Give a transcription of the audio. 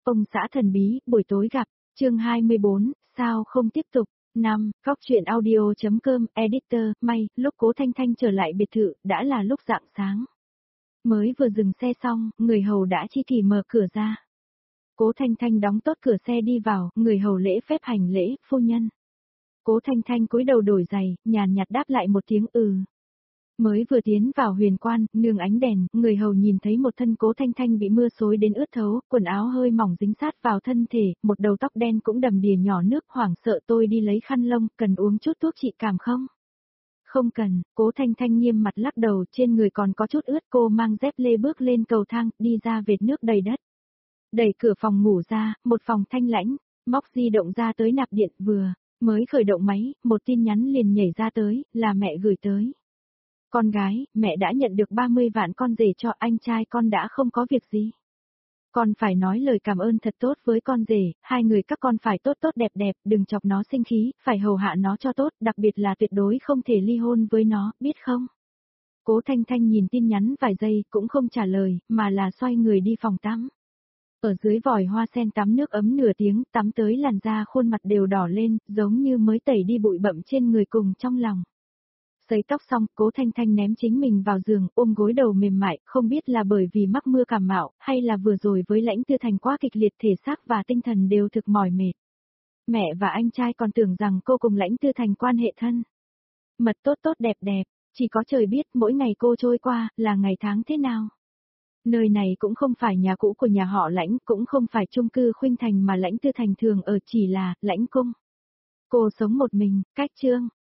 Ông xã thần bí, buổi tối gặp, chương 24, sao không tiếp tục, 5, góc chuyện audio.com, editor, may, lúc Cố Thanh Thanh trở lại biệt thự, đã là lúc rạng sáng. Mới vừa dừng xe xong, người hầu đã chi kỳ mở cửa ra. Cố Thanh Thanh đóng tốt cửa xe đi vào, người hầu lễ phép hành lễ, phu nhân. Cố Thanh Thanh cúi đầu đổi giày, nhàn nhạt đáp lại một tiếng ừ. Mới vừa tiến vào huyền quan, nương ánh đèn, người hầu nhìn thấy một thân Cố Thanh Thanh bị mưa xối đến ướt thấu, quần áo hơi mỏng dính sát vào thân thể, một đầu tóc đen cũng đầm đìa nhỏ nước, hoảng sợ tôi đi lấy khăn lông, cần uống chút thuốc trị cảm không? Không cần, Cố Thanh Thanh nghiêm mặt lắc đầu, trên người còn có chút ướt, cô mang dép lê bước lên cầu thang, đi ra vệt nước đầy đất. Đẩy cửa phòng ngủ ra, một phòng thanh lãnh, móc di động ra tới nạp điện vừa, mới khởi động máy, một tin nhắn liền nhảy ra tới, là mẹ gửi tới. Con gái, mẹ đã nhận được 30 vạn con rể cho anh trai con đã không có việc gì. Con phải nói lời cảm ơn thật tốt với con rể, hai người các con phải tốt tốt đẹp đẹp, đừng chọc nó sinh khí, phải hầu hạ nó cho tốt, đặc biệt là tuyệt đối không thể ly hôn với nó, biết không? Cố Thanh Thanh nhìn tin nhắn vài giây cũng không trả lời, mà là xoay người đi phòng tắm. Ở dưới vòi hoa sen tắm nước ấm nửa tiếng, tắm tới làn da khuôn mặt đều đỏ lên, giống như mới tẩy đi bụi bặm trên người cùng trong lòng. Sấy tóc xong, Cố Thanh Thanh ném chính mình vào giường, ôm gối đầu mềm mại, không biết là bởi vì mắc mưa cảm mạo, hay là vừa rồi với Lãnh Tư Thành quá kịch liệt, thể xác và tinh thần đều thực mỏi mệt. Mẹ và anh trai còn tưởng rằng cô cùng Lãnh Tư Thành quan hệ thân mật tốt tốt đẹp đẹp, chỉ có trời biết mỗi ngày cô trôi qua, là ngày tháng thế nào. Nơi này cũng không phải nhà cũ của nhà họ Lãnh, cũng không phải chung cư Khuynh Thành mà Lãnh Tư Thành thường ở, chỉ là Lãnh cung. Cô sống một mình, cách Trương